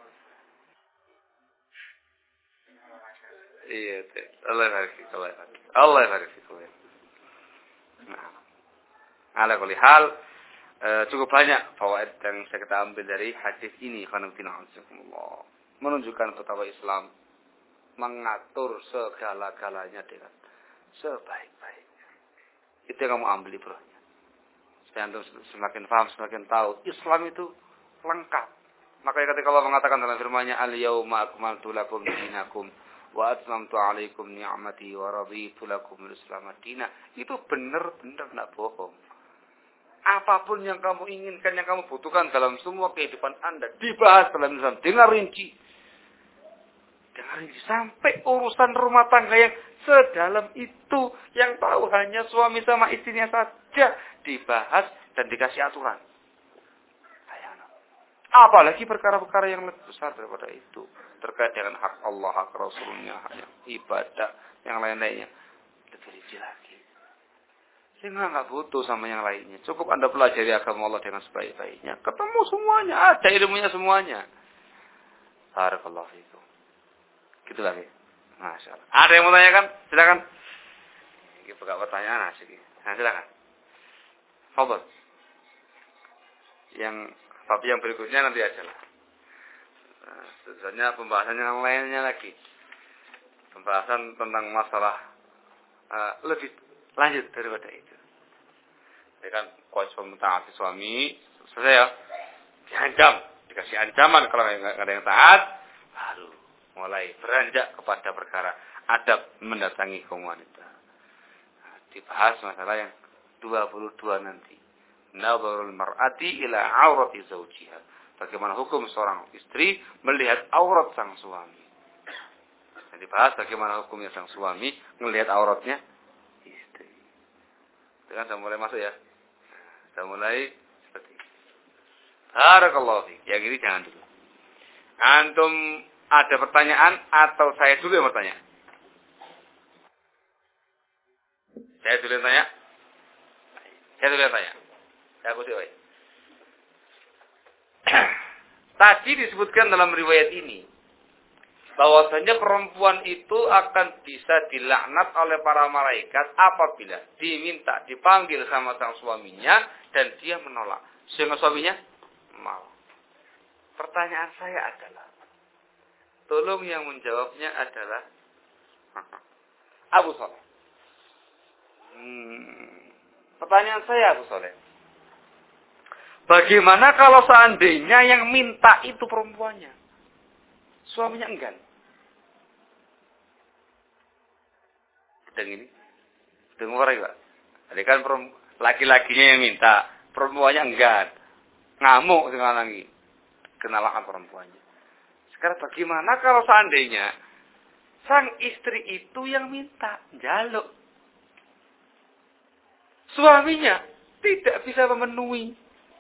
Iya, Allah barik fiik, Allah barik fiik. Nah, ala kulli hal cukup banyak fawaid yang saya kita ambil dari hadis ini, khanafi'akumullah. Menunjukkan betapa Islam mengatur segala-galanya dengan sebaik-baiknya. Itu yang kamu ambil ibrohnya. Supaya antum semakin paham, semakin tahu Islam itu lengkap. Makanya ketika Allah mengatakan dalam firman-Nya, "Al-yauma akmaltu lakum dinakum wa atmamtu 'alaikum ni'mati wa raditu lakum al-Islam madina." Itu benar-benar enggak bohong. Apapun yang kamu inginkan, yang kamu butuhkan dalam semua kehidupan Anda dibahas dalam Islam dengan rinci. Dengan rinci sampai urusan rumah tangga yang sedalam itu, yang tahu hanya suami sama istrinya saja, dibahas dan dikasih aturan. Apalagi perkara-perkara yang lebih besar daripada itu, terkait dengan hak Allah, hak Rasulnya, hak ibadah, yang lain-lainnya, lebih rinci lagi. Sehingga nggak butuh sama yang lainnya. Cukup Anda pelajari agama Allah dengan sebaik-baiknya. Ketemu semuanya, ada ilmunya semuanya. Barakallahu fiikum. Gitu lagi. Masya Allah. Ada yang mau tanyakan? Silakan. Ini buka pertanyaan asik. Nah, silakan. Fadhil. Tapi yang berikutnya nanti aja lah. Nah, sebenarnya pembahasannya yang lainnya lagi. Pembahasan tentang masalah lebih lanjut daripada itu. Ya kan, kewajiban mentaati suami, selesai ya. Diancam, dikasih ancaman kalau nggak ada yang taat, baru mulai beranjak kepada perkara adab mendatangi kaum wanita. Nah, dibahas masalah yang 22 nanti. Nadharul mar'ati ila aurati zawjiha. Bagaimana hukum seorang istri melihat aurat sang suami. Nah, dibahas bagaimana hukumnya sang suami melihat auratnya istri. Itu kan sudah mulai masuk ya. Sudah mulai seperti itu. Barakallahu fiik. Yang ini jangan dulu. Antum ada pertanyaan atau saya dulu yang bertanya? Saya dulu yang tanya. Saya dulu yang tanya. Saya kutip. Tadi disebutkan dalam riwayat ini bahwasanya perempuan itu akan bisa dilaknat oleh para malaikat apabila diminta dipanggil sama sang suaminya dan dia menolak. Sehingga suaminya mau. Pertanyaan saya adalah, tolong yang menjawabnya adalah Abu Soleh. Pertanyaan saya Abu Soleh. Bagaimana kalau seandainya yang minta itu perempuannya? Suaminya enggan. Sedang ini. Dengar ya, Pak. Ada kan laki-lakinya yang minta, perempuannya enggan. Ngamuk sekali lagi. Kenalakan perempuannya. Sekarang bagaimana kalau seandainya sang istri itu yang minta, jaluk. Suaminya tidak bisa memenuhi.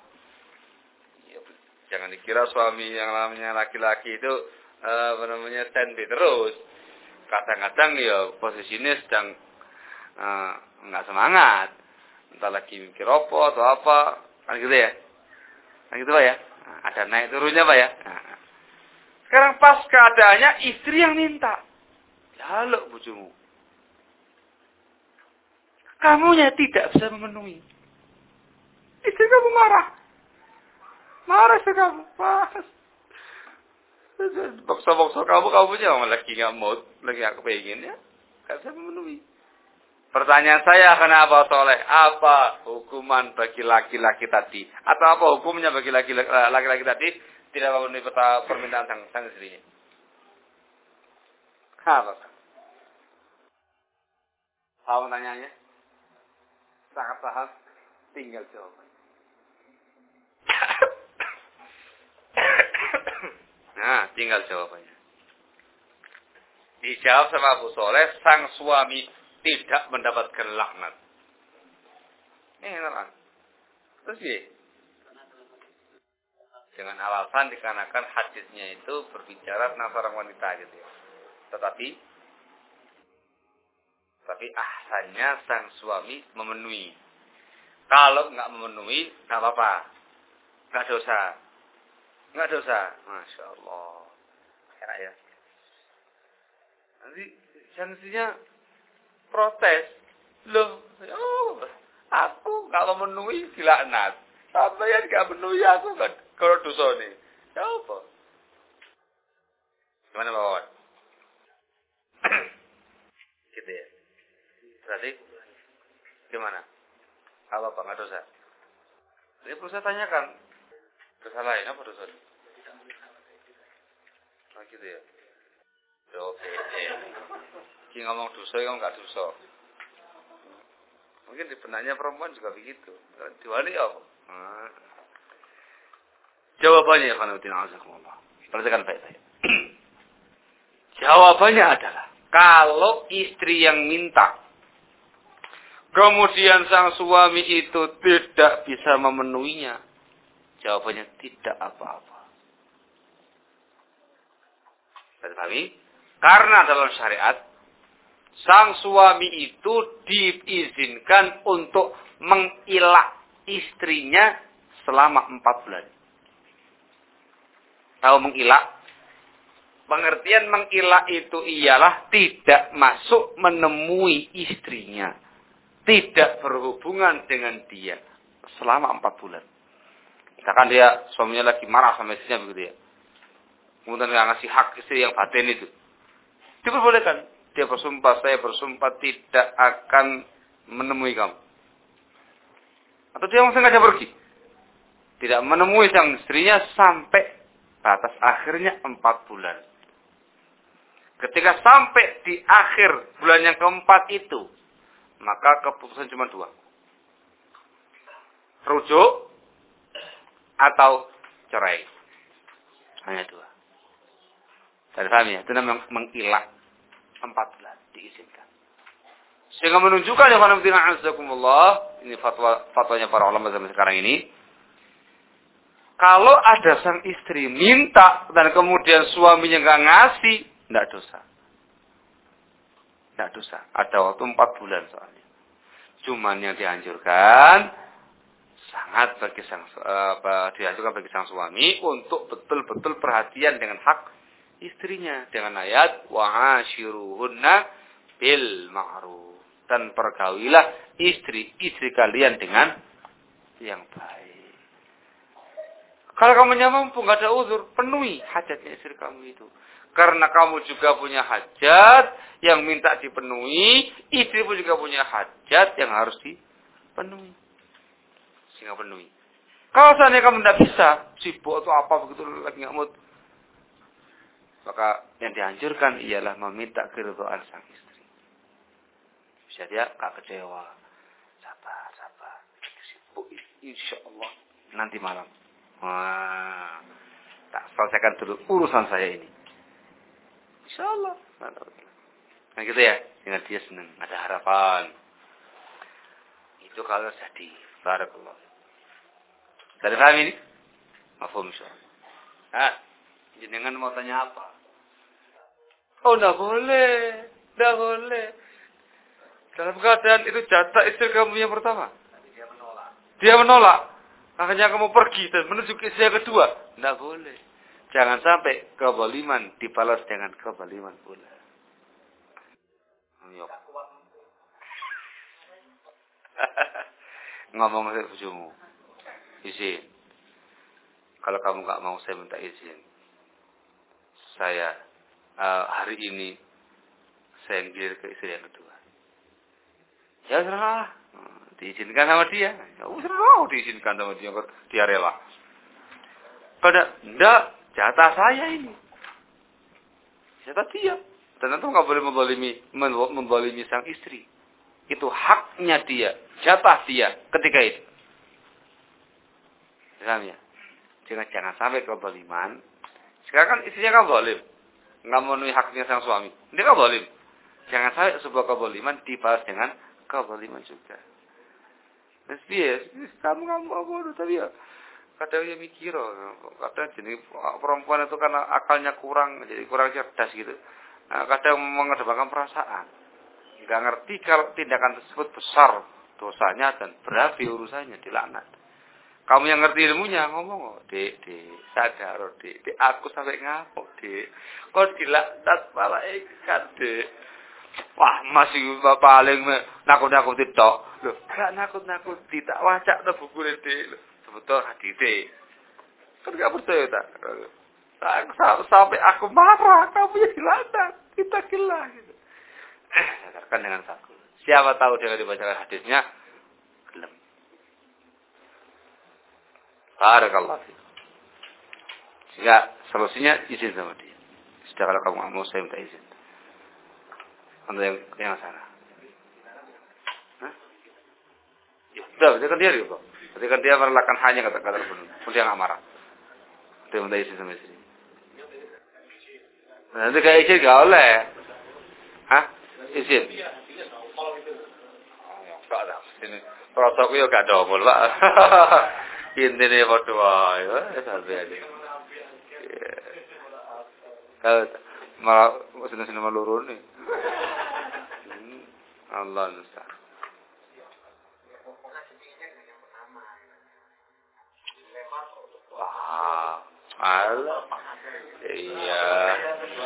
Jangan dikira suami yang namanya laki-laki itu standby terus. Kadang-kadang ya posisinya sedang nggak semangat. Entah lagi mikir apa atau apa. Kan gitu ya. Kan gitu Pak ya. Nah, ada naik turunnya Pak ya. Nah. Sekarang pas keadaannya istri yang minta. Jaluk bojomu. Kamunya tidak bisa memenuhi. Istri kamu marah. Marah sih kamu, pas. Bokso-bokso kamu jangan lagi nggak mood, lagi nggak kepingin ya, nggak bisa memenuhi. Pertanyaan saya, kenapa Soleh? Apa hukuman bagi laki-laki tadi? Atau apa hukumnya bagi laki-laki tadi tidak memenuhi permintaan sang istrinya? Apa? Tahu tanyanya? Sangat paham, tinggal jawab. Nah, tinggal jawabannya. Dijawab sama Abu Soleh, sang suami tidak mendapatkan laknat. Enak. Terus ya? Dengan alasan dikarenakan hadisnya itu berbicara tentang seorang wanita gitu ya. Tetapi ahsannya sang suami memenuhi. Kalau nggak memenuhi, nggak apa-apa. Nggak dosa. Nggak dosa. Masya Allah. Ya. Nanti sanksinya protes. Loh, aku nggak memenuhi dilaknat. Sampai nggak memenuhi aku kan kalau dosa nih. Ya apa? Gimana Pak Wawan? Gitu ya. Berarti gimana? Apa nggak dosa? Ini perlu saya tanyakan. Dosa lain apa dosa? Nah gitu ya. Oke. Ki ngomong dosa, kamu nggak dosa. Mungkin di benaknya perempuan juga begitu. Diwali apa? Nah. Jawabannya ya Khanuddin Azzaikumullah. Perhatikan baik-baik. Jawabannya adalah kalau istri yang minta, kemudian sang suami itu tidak bisa memenuhinya, jawabannya tidak apa-apa. Tetapi karena dalam syariat sang suami itu diizinkan untuk mengilak istrinya selama 4 bulan. Tahu mengilak? Pengertian mengila itu ialah tidak masuk menemui istrinya. Tidak berhubungan dengan dia selama 4 bulan. Misalkan dia suaminya lagi marah sama istrinya begitu ya. Kemudian dia ngasih hak istri yang batin itu. Diperbolehkan. Dia bersumpah, saya bersumpah tidak akan menemui kamu. Atau dia langsung sengaja pergi. Tidak menemui sang istrinya sampai batas akhirnya 4 bulan. Ketika sampai di akhir bulan yang keempat itu, maka keputusan cuma 2. Rujuk atau cerai. Hanya 2. Dari paham ya? Itu namanya mengilak 4 bulan diizinkan. Sehingga menunjukkan ya ini fatwanya para ulama zaman sekarang ini. Kalau ada sang istri minta dan kemudian suaminya nggak ngasih, tidak dosa. Tidak dosa. Ada waktu 4 bulan soalnya. Cuman yang dianjurkan sangat dianjurkan bagi sang suami untuk betul-betul perhatian dengan hak istrinya dengan ayat wa'ashiruhunna bil ma'ruf, dan pergaulilah istri-istri kalian dengan yang baik. Kalau kamu mampu, nggak ada uzur, penuhi hajatnya istri kamu itu. Karena kamu juga punya hajat yang minta dipenuhi, istri pun juga punya hajat yang harus dipenuhi. Sehingga penuhi. Kalau seandainya kamu tidak bisa, sibuk atau apa begitu lagi nggak mood, maka yang dianjurkan ialah meminta keridhaan sang istri. Bisa dia gak kecewa. Sabar. Sibuk insya Allah nanti malam. Wah, tak selesaikan dulu urusan saya ini. Insya Allah. Nah gitu ya. Dengan dia senang. Ada harapan. Itu kalau jadi. Barakallah. Dari paham ini? Mafhum insya Allah. Jenengan mau tanya apa? Oh, enggak boleh. Enggak boleh. Dalam keadaan itu jatah istri kamu yang pertama. Dia menolak. Akhirnya kamu pergi dan menuju ke istri yang kedua. Enggak boleh. Jangan sampai kezaliman dibalas dengan kezaliman pula. Ngomong sama bujumu. Izin. Kalau kamu enggak mau, saya minta izin. Saya hari ini saya ngilir ke istri yang kedua. Ya serah, diizinkan sama dia. Ya serah, diizinkan sama dia, dia rela. Kalau enggak, jatah saya ini, jatah dia. Dan itu nggak boleh menzalimi sang istri. Itu haknya dia, jatah dia ketika itu. Paham ya? Jangan sampai kezaliman. Sekarang kan istrinya kan zalim. Nggak memenuhi haknya sang suami. Dia kan zalim. Jangan sampai sebuah kezaliman dibalas dengan kezaliman juga. Yes, kamu apa tapi ya kadang dia mikir, kadang jenis perempuan itu karena akalnya kurang, jadi kurang cerdas gitu. Nah, kadang mengedepankan perasaan. Nggak ngerti kalau tindakan tersebut besar dosanya dan berat urusannya, dilaknat. Kamu yang ngerti ilmunya ngomong, dek, sadar, dek, aku sampai ngamuk, dek. Kok dilaknat malaikat, dek. Wah, masih paling nakut-nakuti tok. Loh, gak nakut-nakuti, tak wacak ta buku dek. Sebetulnya hadite. Kan gak percaya tak? Sampai aku marah, kamu yang dilaknat. Kita gila gitu. Sadarkan dengan satu. Siapa tahu dia dibacakan hadisnya, gelem. Barakallah. Sehingga solusinya izin sama dia. Sudah kalau kamu mau, saya minta izin. Untuk yang sana. Hah? Ya, sudah, kan dia juga. Ketika dia merelakan hanya kata-kata penuh. Dia nggak marah. Dia minta izin sama istri. Nanti kayak izin nggak oleh. Hah? Izin. Enggak ada. Sini. Prosokku ya gak domol, Pak. Intine padha wae, sampe aja. Kalau malah sini loro nih. Allah nusa. Wah, Allah. Iya.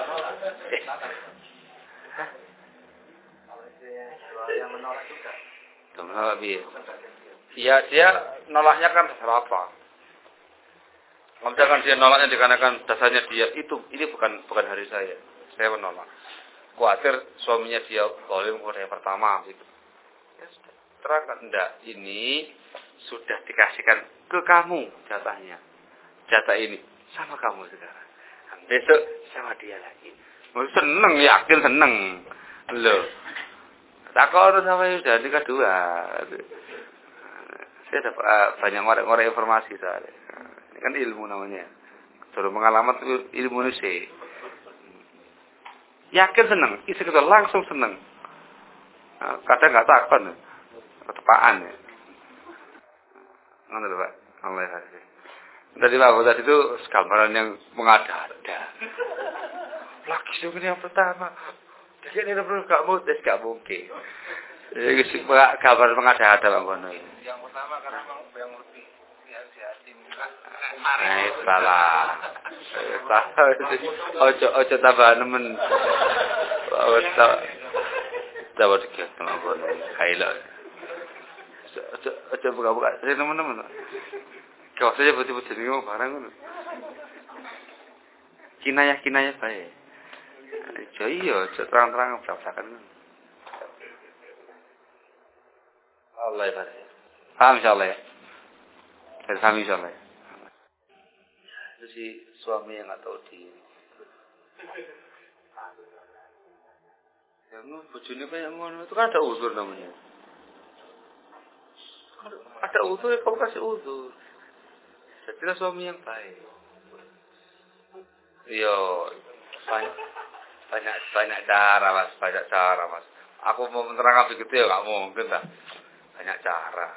piye? Ya dia nolaknya kan dasar apa? Kalau misalkan dia nolaknya dikarenakan dasarnya dia ini bukan hari saya menolak. Khawatir suaminya dia zalim kepada yang pertama gitu. Ya sudah, terangkan enggak, ini sudah dikasihkan ke kamu jatahnya. Jatah ini sama kamu sekarang. Besok sama dia lagi. Seneng, yakin seneng. Loh. Takut sama sudah nikah dua. Saya dapat banyak ngorek informasi soalnya. Ini kan ilmu namanya. Suruh pengalaman ilmu ini sih. Yakin seneng, isi kita langsung seneng. Kadang nggak takut, ketepaan ya. Nggak Pak, Allah ya. Tadi Pak tadi itu gambaran yang mengada-ada. Lagi ini yang pertama. Jadi ini nggak mungkin. Jadi gambaran mengada-ada Pak Bono ini. Yang pertama karena memang yang lebih hati-hati. Salah. Ojo tambah nemen. Coba dikit sama Bono. Kaila. Ojo buka-buka. Saya nemen-nemen. Kau saja betul-betul ini mau barang kan? Kinayah baik. Iya, terang-terang berapa-berapa. Allah ya. Paham insyaallah ya. Paham insyaallah ya. Itu si suami yang nggak tahu diri. Yang bojone kayak ngono itu kan ada uzur namanya. Ada uzur ya kamu kasih uzur. Jadilah suami yang baik. Yo, banyak cara mas. Aku mau menerangkan begitu ya nggak mungkin dah. Banyak cara.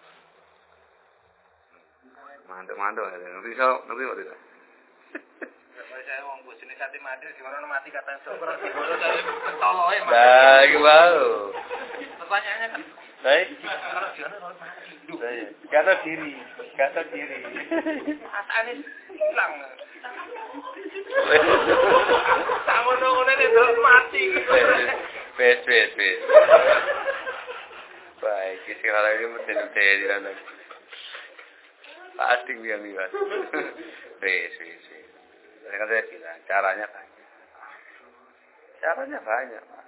Mantap. Ngerti nggak tidak? Saya mau buat jenis hati mati, gimana mati kata seorang dibodoh dari tolong ya. Nah, gimana? Pertanyaannya kan. Baik. Kalau gimana kalau mati? Kata diri. Asalnya hilang. Sama nongolnya itu mati. Bes. Baik, sekarang ini menjadi di sana. Asing dia nih mas. Bes. Kan saya bilang caranya banyak. Pak.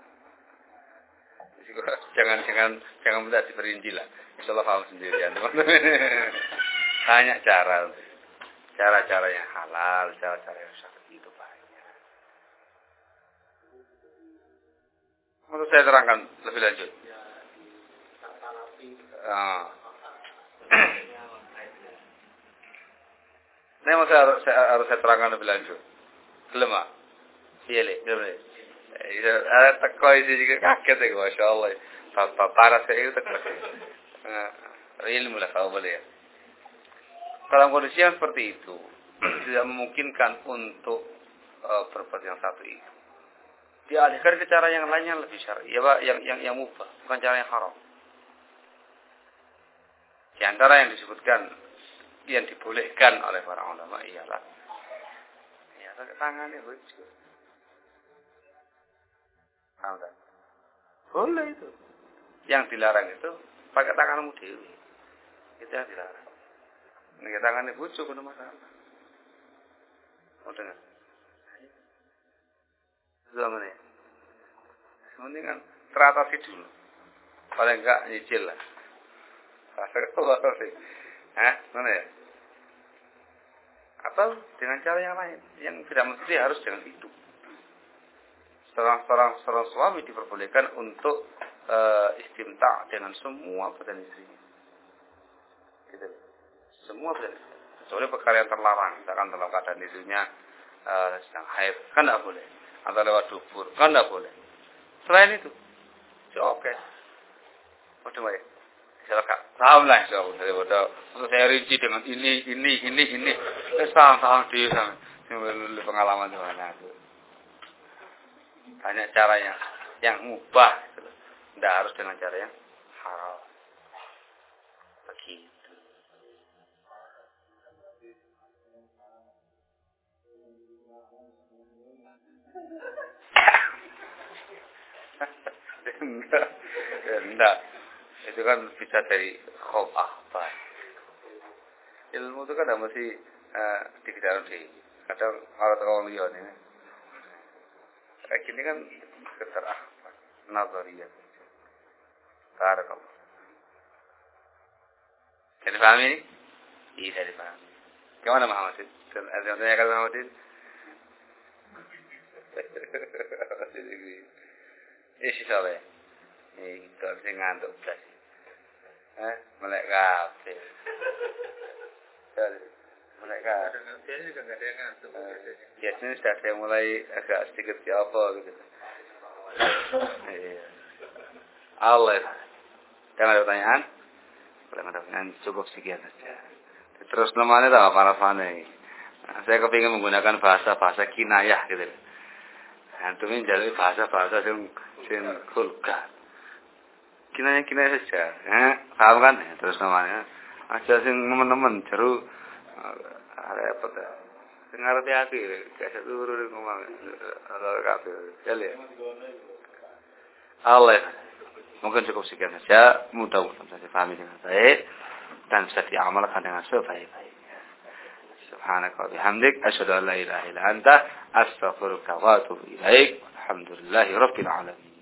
Jangan minta diperinci lah. Insyaallah paham sendirian teman-teman. Banyak cara yang halal, cara yang syar'i itu banyak. Untuk saya terangkan lebih lanjut. Ini harus saya terangkan lebih lanjut. Lemah. Iya le. Ada teko isi juga kaget ya, masya Allah. Paras kayak itu teko. Ilmu lah kalau boleh ya. Dalam kondisi yang seperti itu, tidak memungkinkan untuk berbuat yang satu itu. Dialihkan ke cara yang lain yang lebih syar'i, ya Pak, yang mubah, bukan cara yang haram. Di antara yang disebutkan yang dibolehkan oleh para ulama ialah pakai tangannya lucu. Boleh itu. Yang dilarang itu pakai tanganmu dewi. Itu yang dilarang. Ini tangannya bujuk ada masalah. Mau dengar? Zaman ini. Sebenarnya kan teratasi dulu. Paling enggak nyicil lah. Rasa sih. Mana ya? Atau dengan cara yang lain, yang tidak mesti harus dengan itu. Seorang suami diperbolehkan untuk istimta' dengan semua badan istrinya. Gitu. Semua badan istrinya. Kecuali perkara yang terlarang, misalkan dalam keadaan istrinya sedang haid, kan tidak boleh. Atau lewat dubur, kan tidak boleh. Selain itu, oke. Waduh, baik. Silakan. Paham lah insyaallah daripada untuk saya rinci dengan ini. Paham dia sama. Pengalaman di mana itu. Banyak cara yang mubah gitu. Tidak harus dengan cara yang haram. Begitu. Enggak. Itu kan bisa dari khof akhbar. Ilmu itu kan mesti dikejar di. Kadang orang orang lihat ini. Kayak gini kan sekedar akhbar, nazariyah. Barakallah. Jadi paham ini? Iya, dipahami. Gimana Muhammad? Ada yang kata Muhammad? Isi soalnya. Ini kita bisa ngantuk belas. Melek kafe. Melek kafe. Biasanya juga nggak ada yang ngantuk. Biasanya sudah saya mulai agak sedikit siapa gitu. Allah. Jangan ada pertanyaan? Kalau ada pertanyaan cukup sekian saja. Terus namanya tahu para fane. Saya kepingin menggunakan bahasa kinayah gitu. Antum ini jadi bahasa yang vulgar. Kinayah saja. Paham kan? Terus namanya aja sing teman-teman jeru repot ya. Sing ngerti hati kayak turun ngomong kabeh. Ya. Allah. Mungkin cukup sekian saja. Mudah-mudahan saya pahami dengan baik dan bisa diamalkan dengan sebaik-baiknya. Subhanaka wa bihamdik asyhadu an la ilaha illa anta astaghfiruka wa atubu ilaik. Alhamdulillahirabbil alamin.